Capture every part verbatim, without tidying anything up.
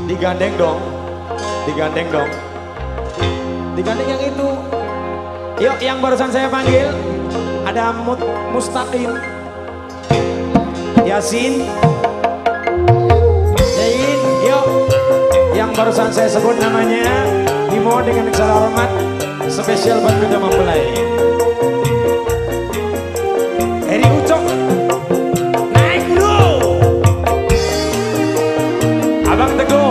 Digandeng dong, digandeng dong, digandeng yang itu. Yuk, yang barusan saya panggil ada Mut Mustaqim, Yasin, Yain. Yuk, yang barusan saya sebut namanya Bimo dengan segala hormat spesial buat kita mempelai. Eri Ucok, naik dulu. Abang Teguh.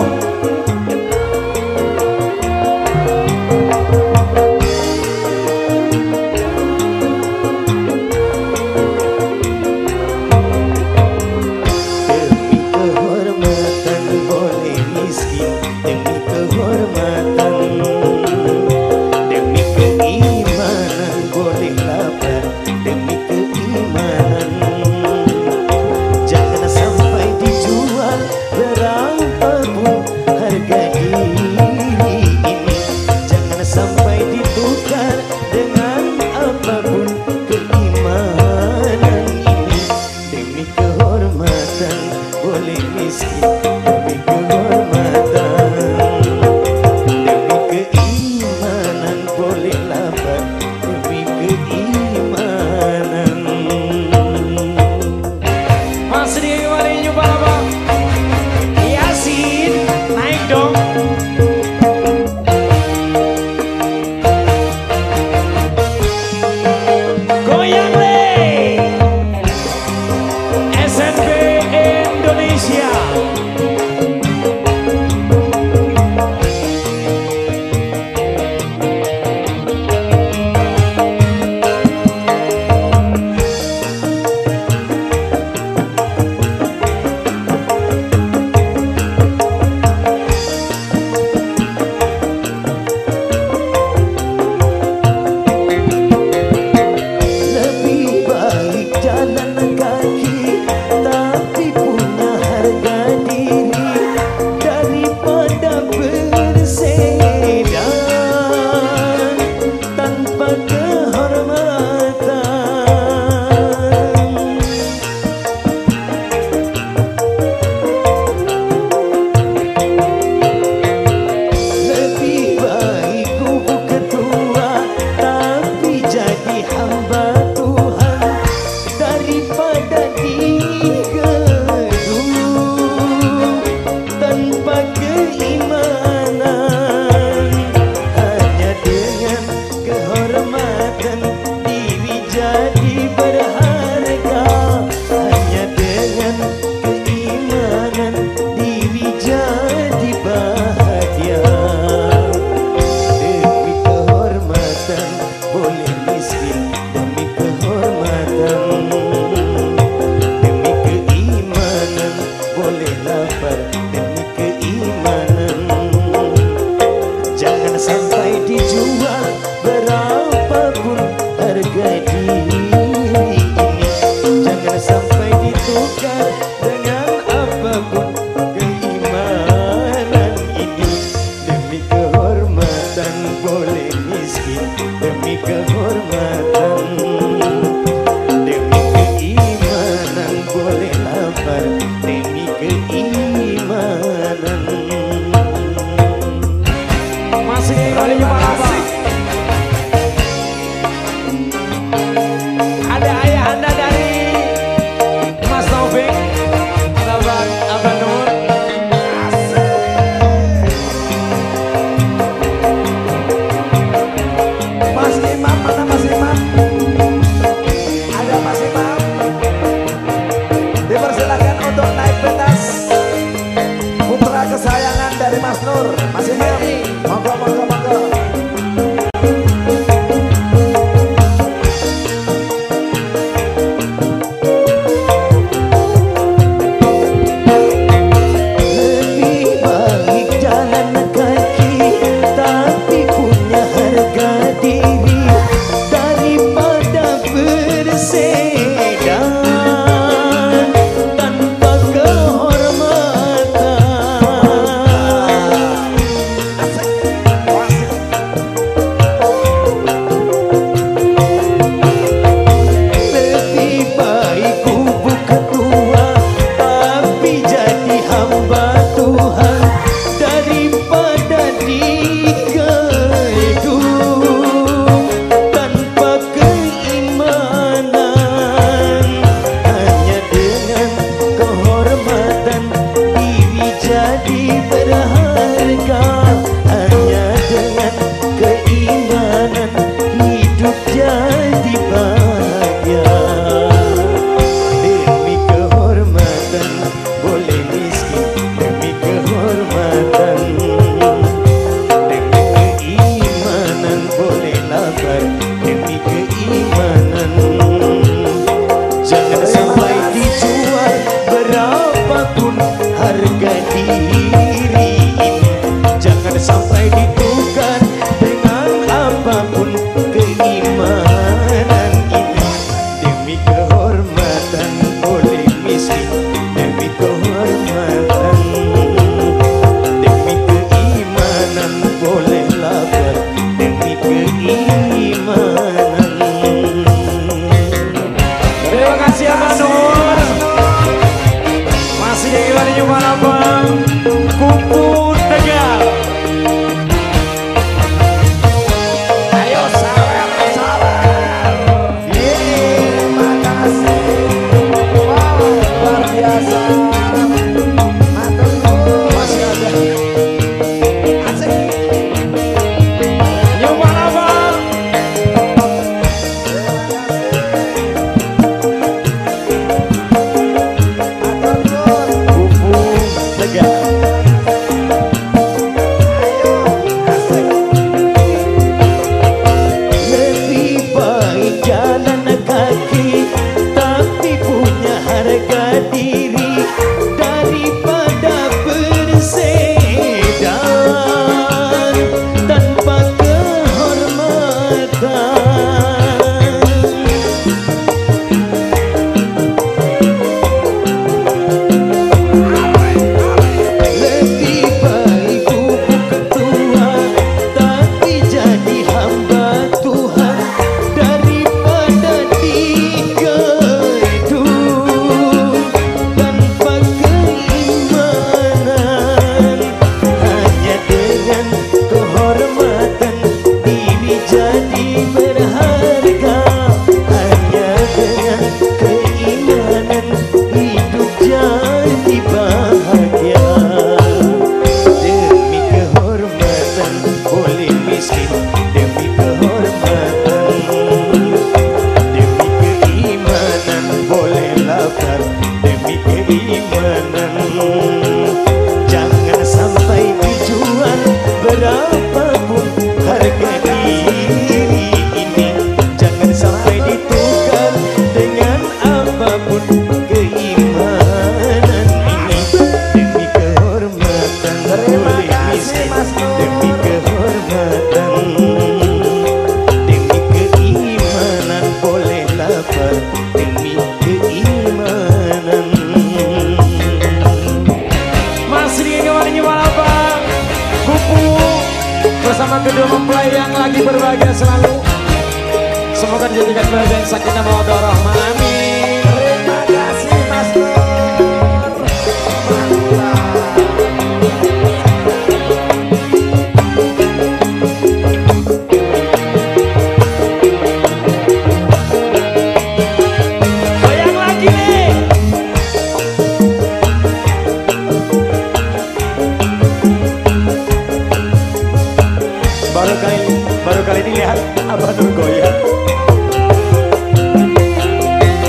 jadi berharga. Hanya dengan keimanan hidup jadi bahagia. Demi kehormatan boleh miskin, demi kehormatan. Demi keimanan boleh lapar, demi keimanan. Jangan sampai dijual berapapun harga diri ini. Jangan sampai ditukar dengan apapun keimanan ini. Demi kehormatan boleh miskin, demi kehormatan. Demi keimanan boleh lapar, demi keimanan. Terima kasih Abang Nur. Masih di Iwan Nyuman Abang Kupu Tegal. Ayo salam salam. Terima kasih. Wow, luar biasa. Matur nuwun. Masih ada. Asik. Nyuman Abang. Kupu Tegal. Lebih baik jalan kaki tapi punya harga diri daripada bersedan tanpa kehormatan. Lebih baik kupu ketua tapi jadi hamba Tuhan daripada digedung tanpa keimanan. Hanya dengan kehormatan diri jadi berharga. Hanya dengan keimanan hidup jadi bahagia. Demi kehormatan boleh miskin, demi kehormatan. Demi keimanan boleh lapar, demi keimanan. Jangan sampai dijual berapapun harga diri ini. Jangan sampai ditukar dengan apapun keimanan ini. Demi kehormatan boleh miskin, demi kehormatan. Demi keimanan boleh lapar, demi keimanan. Masih di Iwan Nyuman Abang Kupu bersama kedua mempelai yang lagi berbahagia selalu. Semoga dijadikan bahagia sakinah mawaddah warahmah. Amin. Terima kasih Mas Nur. Goyang lagi nih. Baru kali baru kali ini lihat Abang Nur goyang.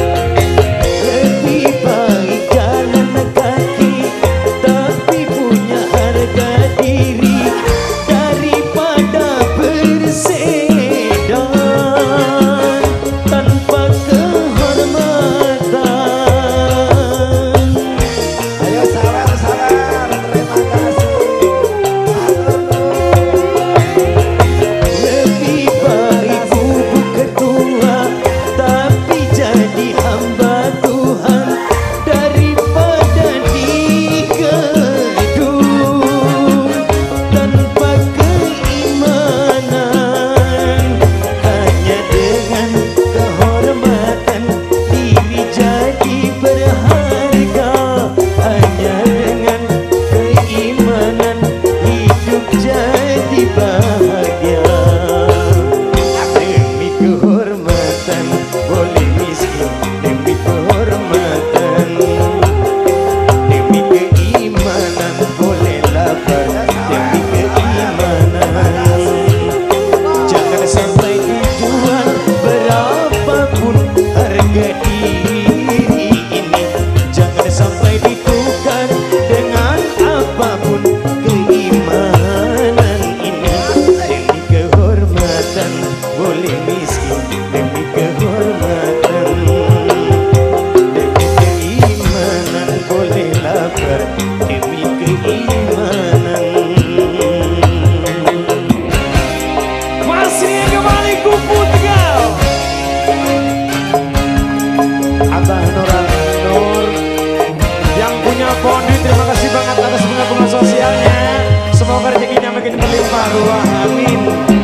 lapar demi keimanan. Masih kembali Kupu Tegal. Abah Nur Nur yang punya Pondi, terima kasih banget atas bunga-bunga sosialnya. Semoga rezekinya makin berlimpah ruah, amin.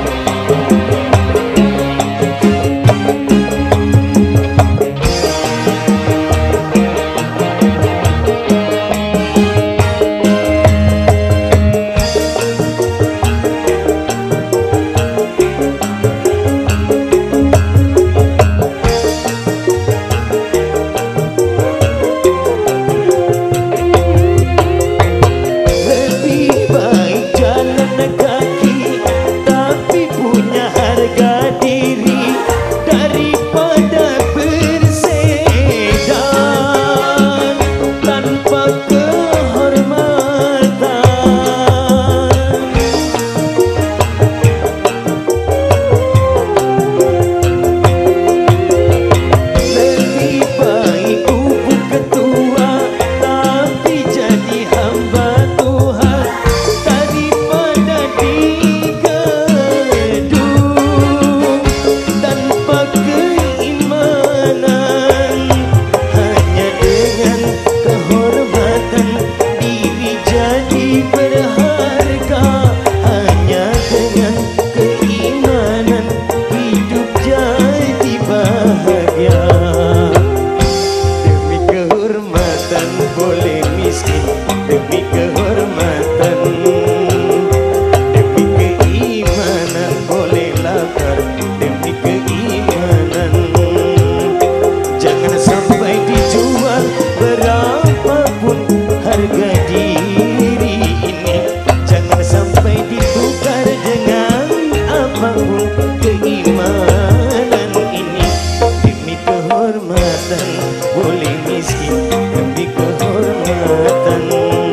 Boleh miskin demi kehormatan,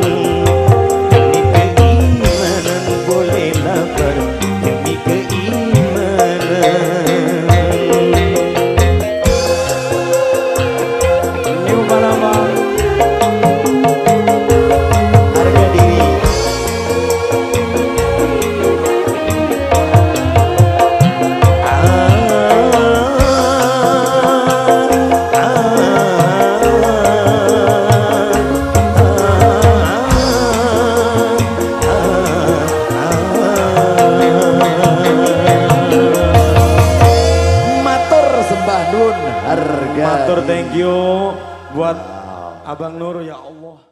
demi keimanan boleh lapar demi keimanan. Ini umpama Harga diri. Harga. matur thank you buat Abang Nur, ya Allah.